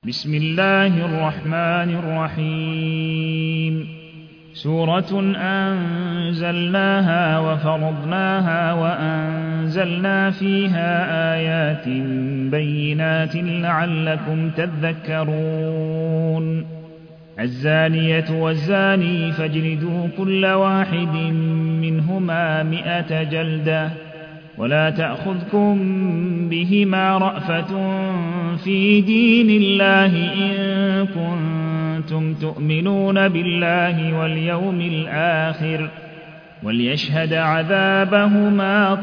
بسم الله الرحمن الرحيم سورة أنزلناها وفرضناها وأنزلنا فيها آيات بينات لعلكم تذكرون الزانية والزاني فاجلدوا كل واحد منهما 100 جلدة ولا تأخذكم بهما رأفة في دين الله إن كنتم تؤمنون بالله واليوم الآخر وليشهد عذابهما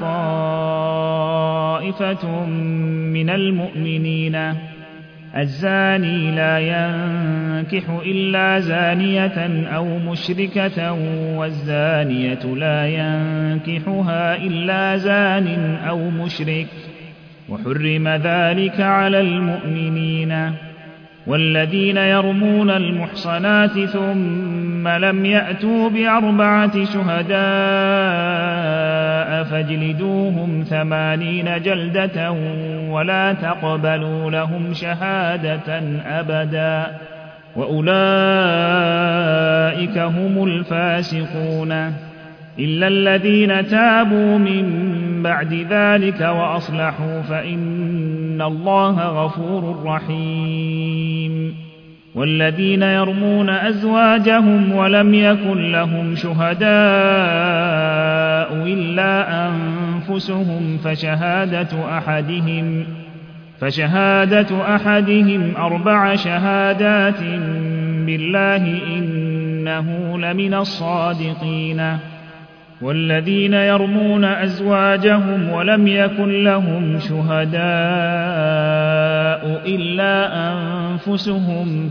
طائفة من المؤمنين الزاني لا ينكح إلا زانية أو مشركة والزانية لا ينكحها إلا زان أو مشرك وحرم ذلك على المؤمنين والذين يرمون المحصنات ثم لم يأتوا ب4 شهداء فاجلدوهم 80 جلدة ولا تقبلوا لهم شهادة أبدا وأولئك هم الفاسقون إلا الذين تابوا من بعد ذلك وأصلحوا فإن الله غفور رحيم والذين يرمون أزواجهم ولم يكن لهم شهداء إلا أنفسهم فشهادة أحدهم 4 شهادات بالله إنه لمن الصادقين والذين يرمون أزواجهم ولم يكن لهم شهداء إلا أنفسهم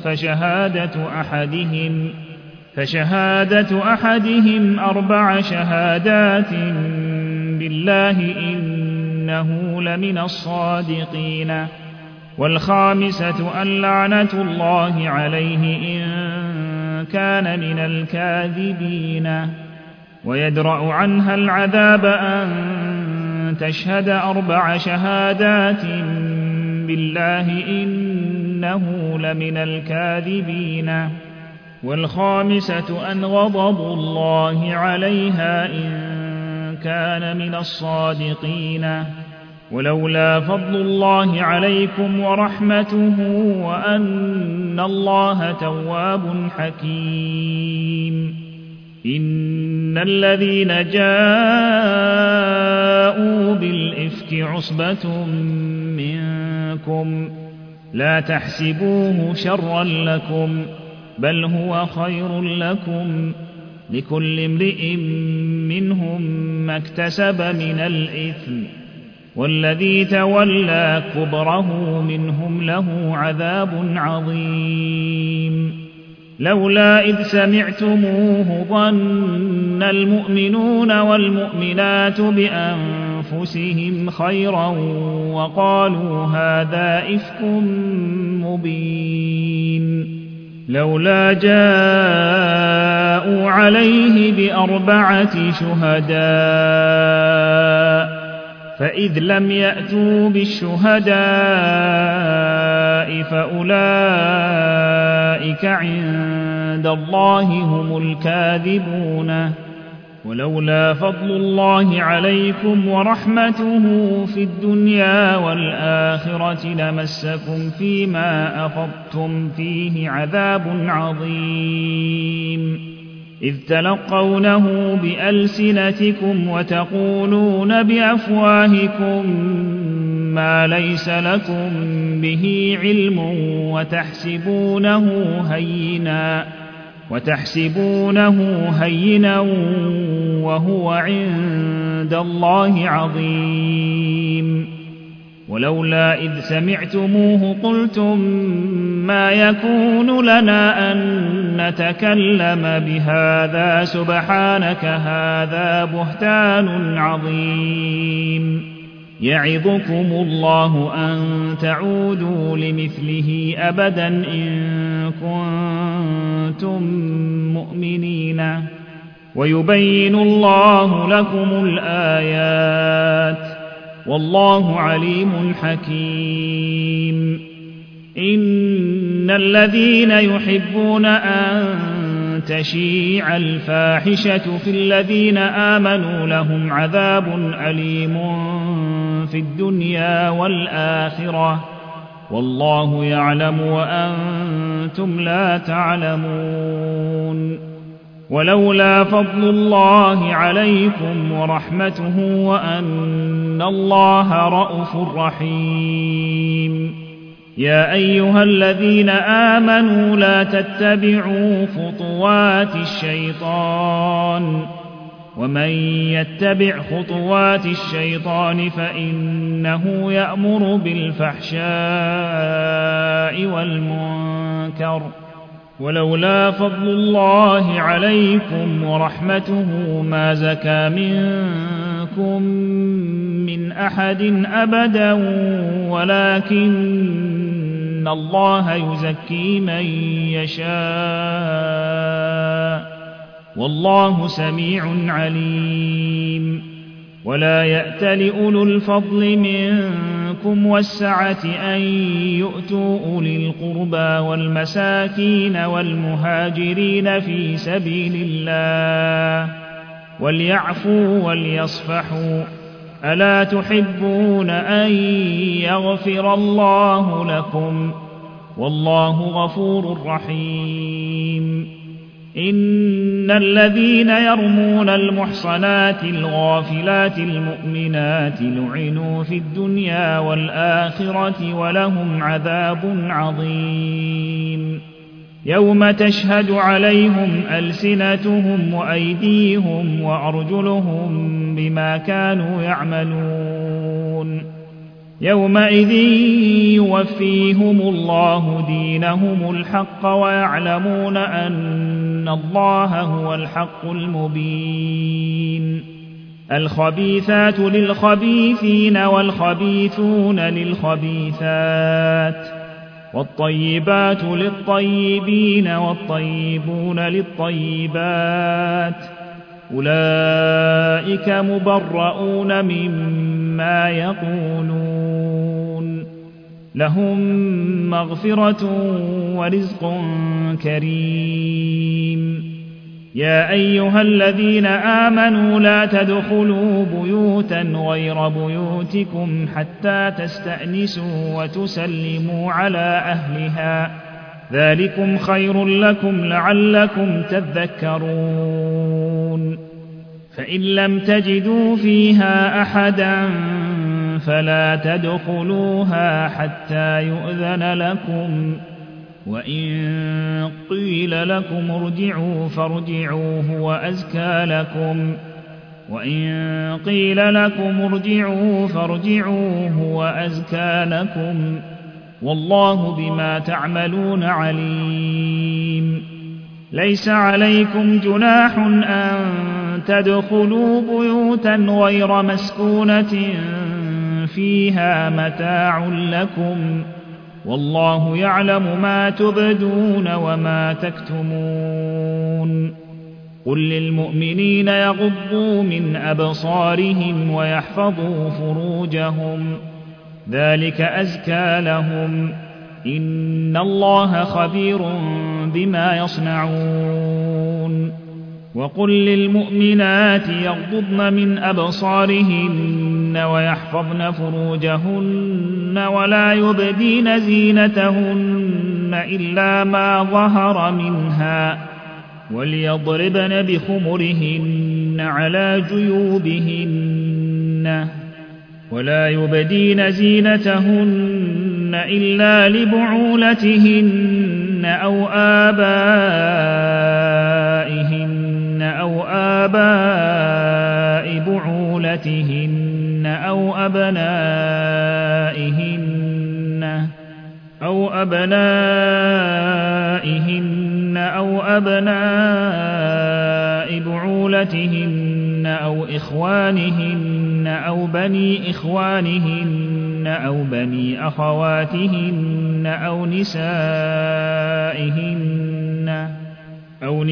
فشهادة أحدهم 4 شهادات بالله إنه لمن الصادقين والخامسة أن لعنة الله عليه إن كان من الكاذبين ويدرأ عنها العذاب أن تشهد 4 شهادات بالله إنه لمن الكاذبين والخامسة أن غضب الله عليها إن كان من الصادقين ولولا فضل الله عليكم ورحمته وأن الله تواب حكيم إن الذين جاءوا بالإفك عصبة منكم لا تحسبوه شرا لكم بل هو خير لكم لكل امرئ منهم ما اكتسب من الإثم والذي تولى كبره منهم له عذاب عظيم لولا إذ سمعتموه ظن المؤمنون والمؤمنات بأنفسهم خيرا وقالوا هذا إفك مبين لولا جاءوا عليه ب4 شهداء فإذ لم يأتوا بالشهداء فأولئك عند الله هم الكاذبون ولولا فضل الله عليكم ورحمته في الدنيا والآخرة لمسكم فيما أفضتم فيه عذاب عظيم إذ تلقونه بألسنتكم وتقولون بأفواهكم ما ليس لكم به علم وتحسبونه هينا وهو عند الله عظيم ولولا إذ سمعتموه قلتم ما يكون لنا أن نتكلم بهذا سبحانك هذا بهتان عظيم يعظكم الله أن تعودوا لمثله أبدا إن كنتم مؤمنين ويبين الله لكم الآيات والله عليم حكيم. إن الذين يحبون أن تشيع الفاحشة في الذين آمنوا لهم عذاب أليم في الدنيا والآخرة والله يعلم وأنتم لا تعلمون ولولا فضل الله عليكم ورحمته وأن الله رءوف رحيم يا أيها الذين آمنوا لا تتبعوا خطوات الشيطان ومن يتبع خطوات الشيطان فإنه يأمر بالفحشاء والمنكر ولولا فضل الله عليكم ورحمته ما زكى منكم من أحد أبدا ولكن الله يزكي من يشاء والله سميع عليم ولا يأتل أولو الفضل منكم والسعة أن يؤتوا أولي القربى والمساكين والمهاجرين في سبيل الله وليعفوا وليصفحوا ألا تحبون أن يغفر الله لكم والله غفور رحيم إن الذين يرمون المحصنات الغافلات المؤمنات لعنوا في الدنيا والآخرة ولهم عذاب عظيم يوم تشهد عليهم ألسنتهم وأيديهم وأرجلهم بما كانوا يعملون يومئذ يوفيهم الله دينهم الحق ويعلمون أن الله هو الحق المبين الخبيثات للخبيثين والخبيثون للخبيثات والطيبات للطيبين والطيبون للطيبات أولئك مبرؤون مما يقولون لهم مغفرة ورزق كريم يا أيها الذين آمنوا لا تدخلوا بيوتا غير بيوتكم حتى تستأنسوا وتسلموا على أهلها ذلكم خير لكم لعلكم تذكرون فإن لم تجدوا فيها أحدا فلا تدخلوها حتى يؤذن لكم وإن قيل لكم ارجعوا فارجعوا هو أزكى لكم وإن قيل لكم ارجعوا فارجعوا هو أزكى لكم والله بما تعملون عليم ليس عليكم جناح أن تدخلوا بيوتا غير مسكونة فيها متاع لكم والله يعلم ما تبدون وما تكتمون قل للمؤمنين يغضوا من أبصارهم ويحفظوا فروجهم ذلك أزكى لهم إن الله خبير بما يصنعون وقل للمؤمنات يغضضن من أبصارهن ويحفظن فروجهن ولا يبدين زينتهن إلا ما ظهر منها وليضربن بخمرهن على جيوبهن ولا يبدين زينتهن إلا لبعولتهن أو آباء بعولتهن أو أبنائهن أو بعولتهن أو إخوانهن أو بني إخوانهن أو بني أخواتهن أو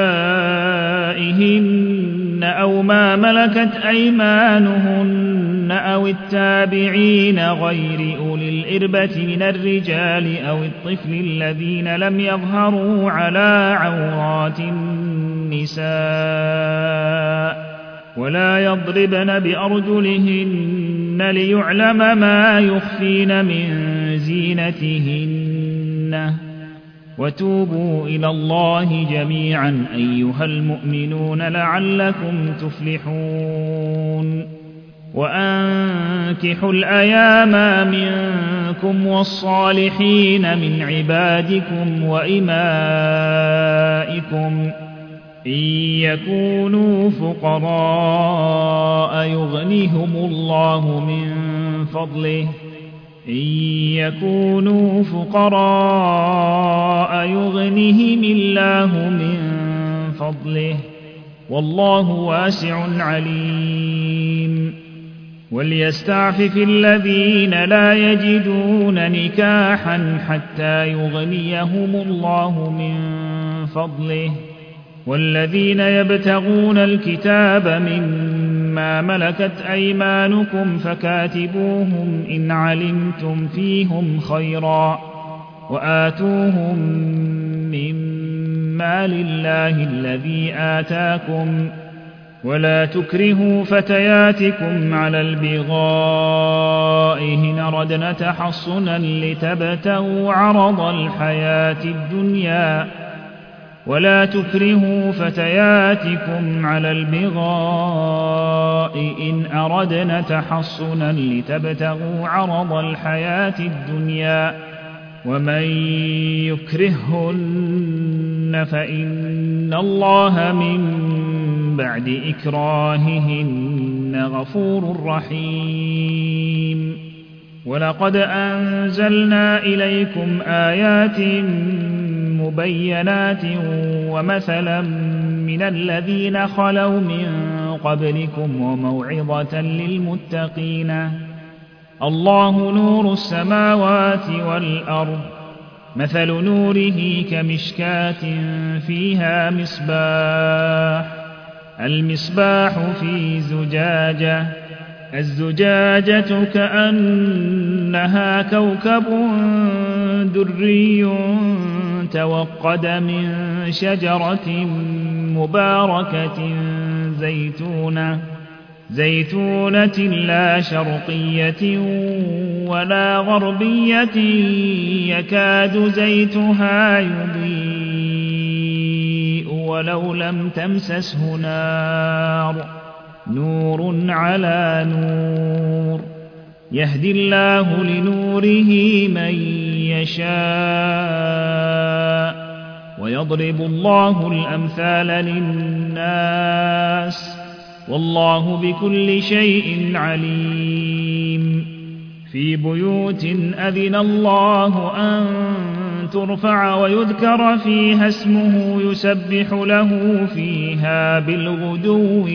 نسائهن أو ما ملكت أيمانهن أو التابعين غير أولي الإربة من الرجال أو الطفل الذين لم يظهروا على عورات النساء ولا يضربن بأرجلهن ليعلم ما يخفين من زينتهن وتوبوا إلى الله جميعا أيها المؤمنون لعلكم تفلحون وأنكحوا الأيام منكم والصالحين من عبادكم وإمائكم إن يكونوا فقراء يغنهم الله من فضله والله واسع عليم وليستعفف الذين لا يجدون نكاحا حتى يغنيهم الله من فضله والذين يبتغون الكتاب مما ملكت أيمانكم فكاتبوهم إن علمتم فيهم خيرا وآتوهم مما لله الذي آتاكم ولا تكرهوا فتياتكم على البغاء إن أردنا تحصنا لتبتغوا عرض الحياة الدنيا ومن يكرههن فإن الله من بعد إكراههن غفور رحيم ولقد أنزلنا إليكم آيات مبينات ومثلا من الذين خلوا من قبلكم وموعظة للمتقين الله نور السماوات والأرض مثل نوره كمشكاة فيها المصباح في زجاجة الزجاجة كأنها كوكب دري توقد من شجرة مباركة زيتونة لا شرقية ولا غربية يكاد زيتها يضيء ولو لم تمسسه نور على نور يهدي الله لنوره من يشاء ويضرب الله الأمثال للناس والله بكل شيء عليم في بيوت أذن الله أن ترفع ويذكر فيها اسمه يسبح له فيها بالغدو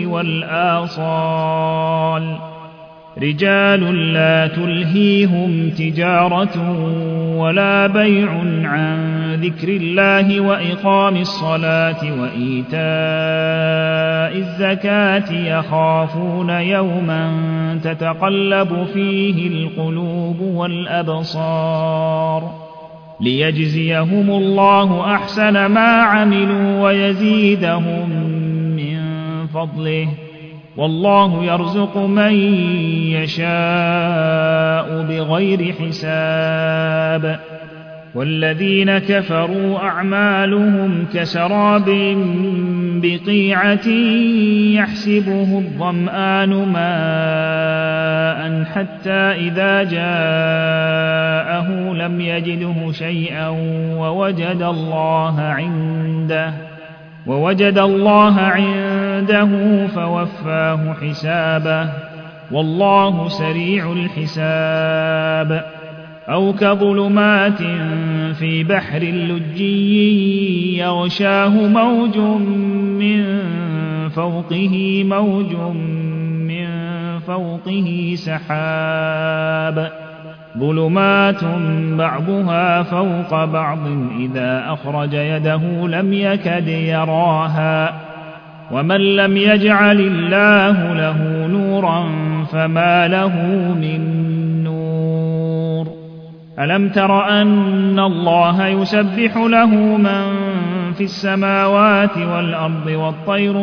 والآصال رجال لا تلهيهم تجارة ولا بيع عن ذكر الله وإقام الصلاة وإيتاء الزكاة يخافون يوما تتقلب فيه القلوب والأبصار ليجزيهم الله أحسن ما عملوا ويزيدهم من فضله والله يرزق من يشاء بغير حساب والذين كفروا أعمالهم كسراب بقيعة يحسبه الظمآن ماء حتى إذا جاءه لم يجده شيئا ووجد الله عنده فوفاه حسابه والله سريع الحساب أو كظلمات في بحر لجي يغشاه موج من فوقه سحاب ظلمات بعضها فوق بعض إذا أخرج يده لم يكد يراها ومن لم يجعل الله له نورا فما له من نور ألم تر أن الله يسبح له من في السماوات والأرض والطير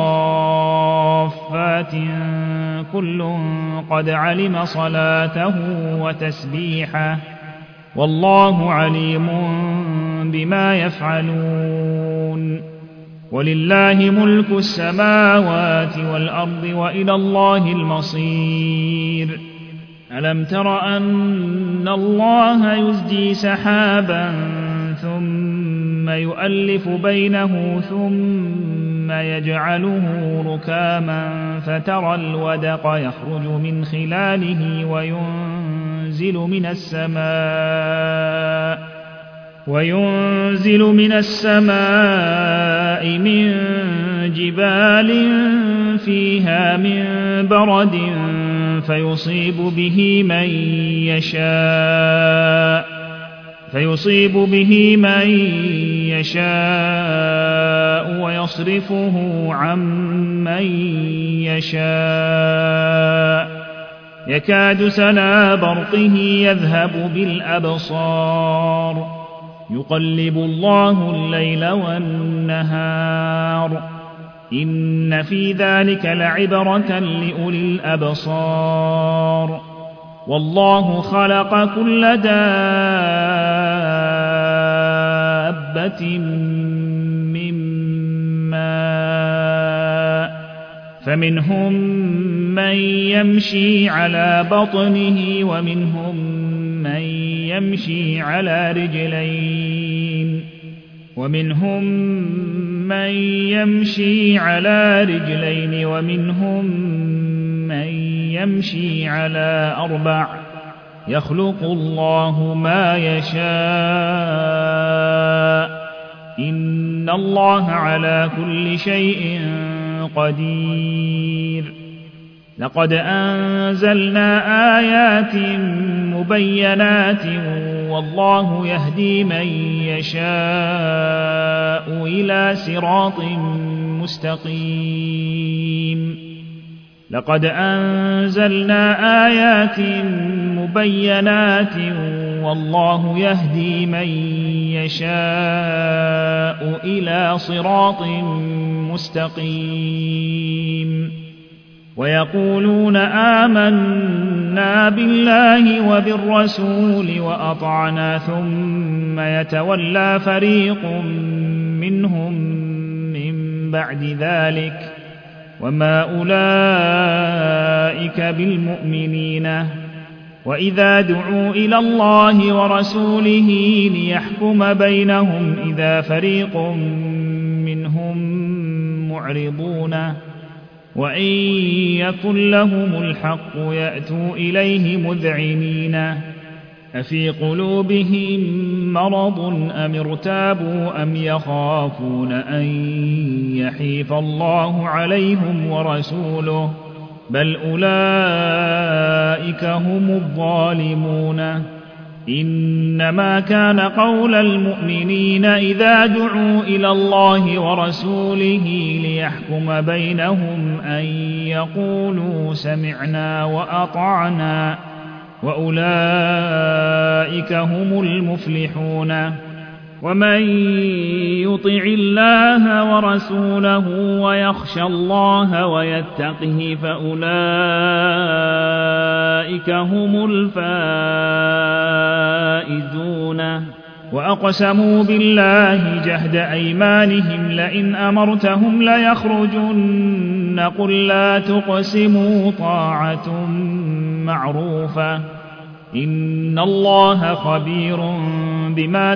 صافات كل قد علم صلاته وتسبيحه والله عليم بما يفعلون ولله ملك السماوات والأرض وإلى الله المصير ألم تر أن الله يزجي سحابا ثم يؤلف بينه ثم يجعله ركاما فترى الودق يخرج من خلاله وينزل من السماء من جبال فيها من برد فيصيب به من يشاء ويصرفه عن من يشاء يكاد سنا برقه يذهب بالأبصار يقلب الله الليل والنهار إن في ذلك لعبرة لأولي الأبصار والله خلق كل دابة من ماء فمنهم من يمشي على بطنه ومنهم من يمشي على رجلين ومنهم من يمشي على أربع يخلق الله ما يشاء إن الله على كل شيء قدير لقد أنزلنا آيات مبينات والله يهدي من يشاء إلى صراط مستقيم لقد أنزلنا آيات مبينات والله يهدي من يشاء إلى صراط مستقيم ويقولون آمنا بالله وبالرسول وأطعنا ثم يتولى فريق منهم من بعد ذلك وما أولئك بالمؤمنين وإذا دعوا إلى الله ورسوله ليحكم بينهم إذا فريق منهم معرضون وإن يكن لهم الحق يأتوا إليه مذعنين أفي قلوبهم مرض أم ارتابوا أم يخافون أن يحيف الله عليهم ورسوله بل أولئك هم الظالمون إنما كان قول المؤمنين إذا دعوا إلى الله ورسوله ليحكم بينهم أن يقولوا سمعنا وأطعنا وأولئك هم المفلحون ومن يطع الله ورسوله ويخشى الله ويتقه فأولئك هم الفائزون وأقسموا بالله جهد أيمانهم لئن أمرتهم ليخرجن قل لا تقسموا طاعة معروفة إن الله خبير بما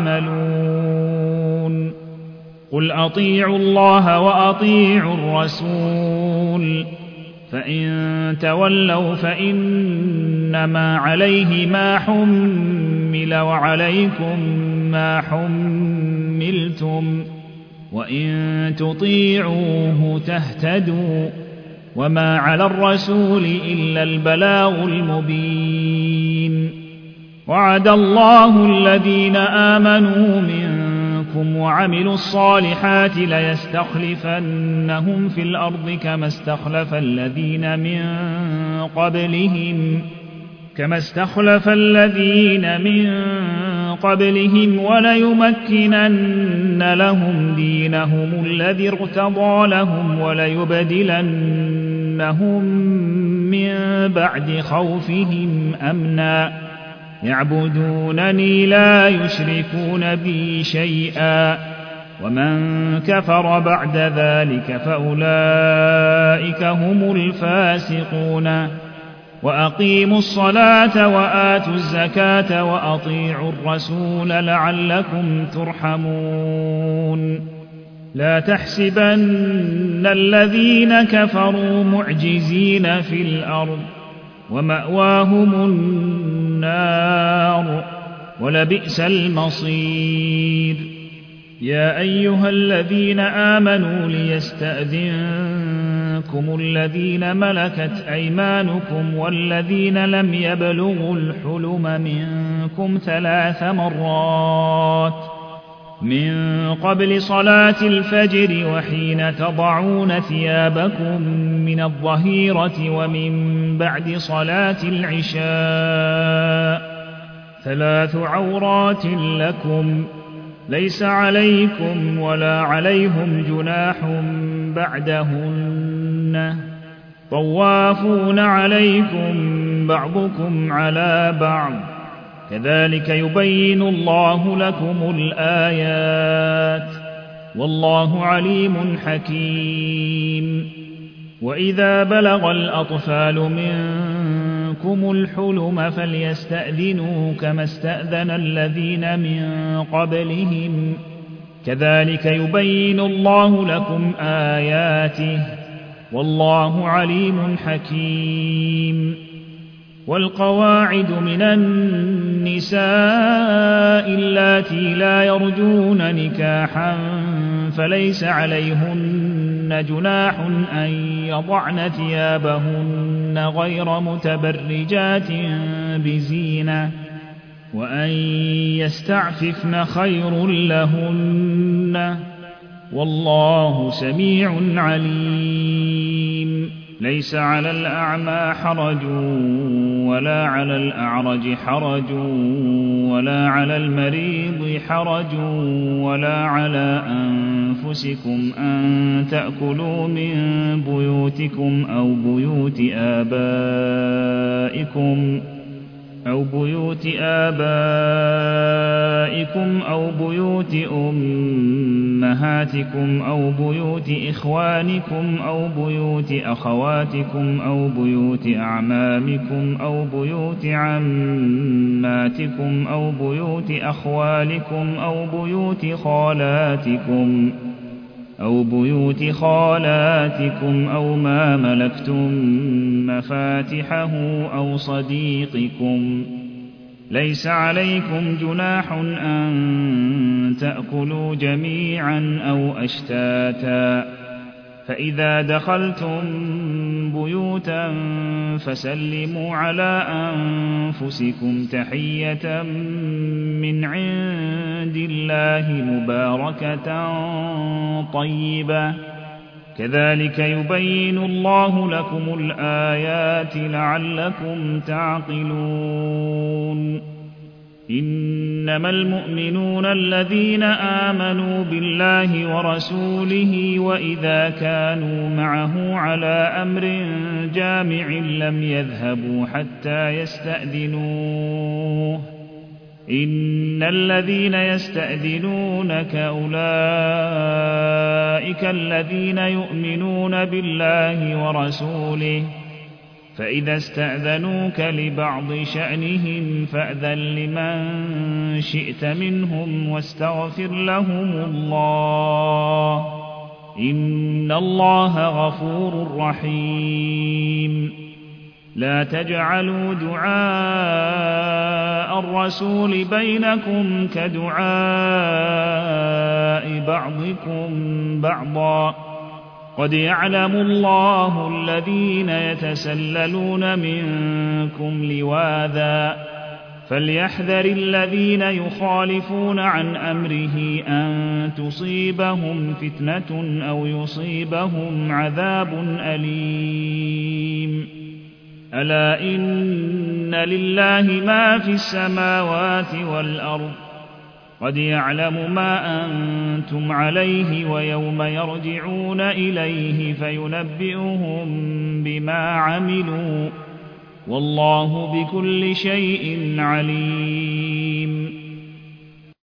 تعملون قل أطيعوا الله وأطيعوا الرسول فإن تولوا فإنما عليه ما حمل وعليكم ما حملتم وإن تطيعوه تهتدوا وما على الرسول إلا البلاغ المبين وعد الله الذين آمنوا منكم منكم وعملوا الصالحات ليستخلفنهم في الأرض كما استخلف الذين من قبلهم وليمكنن لهم دينهم الذي ارتضى لهم وليبدلنهم من بعد خوفهم أمنا يعبدونني لا يشركون بي شيئا ومن كفر بعد ذلك فأولئك هم الفاسقون وأقيموا الصلاة وآتوا الزكاة وأطيعوا الرسول لعلكم ترحمون لا تحسبن الذين كفروا معجزين في الأرض ومأواهم النار ولبئس المصير يا أيها الذين آمنوا ليستأذنكم الذين ملكت أيمانكم والذين لم يبلغوا الحلم منكم 3 مرات من قبل صلاة الفجر وحين تضعون ثيابكم من الظهيرة ومن بعد صلاة العشاء 3 عورات لكم ليس عليكم ولا عليهم جناح بعدهن طوافون عليكم بعضكم على بعض كذلك يبين الله لكم الآيات والله عليم حكيم وإذا بلغ الأطفال منكم الحلم فليستأذنوا كما استأذن الذين من قبلهم كذلك يبين الله لكم آياته والله عليم حكيم والقواعد من النساء اللاتي لا يرجون نكاحا فليس عليهن جناح أن يضعن ثيابهن غير متبرجات بزينة وأن يستعففن خير لهن والله سميع عليم ليس على الأعمى حرج ولا على الأعرج حرج ولا على المريض حرج ولا على أنفسكم أن تأكلوا من بيوتكم أو بيوت آبائكم أو بيوت أمهاتكم أو بيوت إخوانكم أو بيوت أخواتكم أو بيوت أعمامكم أو بيوت عماتكم أو بيوت أخوالكم أو بيوت خالاتكم أو ما ملكتم مفاتحه أو صديقكم ليس عليكم جناح أن تأكلوا جميعا أو أشتاتا فإذا دخلتم بيوتا فسلموا على أنفسكم تحية من عند الله مباركة طيبة كذلك يبين الله لكم الآيات لعلكم تعقلون إنما المؤمنون الذين آمنوا بالله ورسوله وإذا كانوا معه على أمر جامع لم يذهبوا حتى يستأذنوه إن الذين يستأذنونك أولئك الذين يؤمنون بالله ورسوله فإذا استأذنوك لبعض شأنهم فأذن لمن شئت منهم واستغفر لهم الله إن الله غفور رحيم لا تجعلوا دعاء الرسول بينكم كدعاء بعضكم بعضا قد يعلم الله الذين يتسللون منكم لواذا فليحذر الذين يخالفون عن أمره أن تصيبهم فتنة أو يصيبهم عذاب أليم ألا إن لله ما في السماوات والأرض قد يعلم ما أنتم عليه ويوم يرجعون إليه فينبئهم بما عملوا والله بكل شيء عليم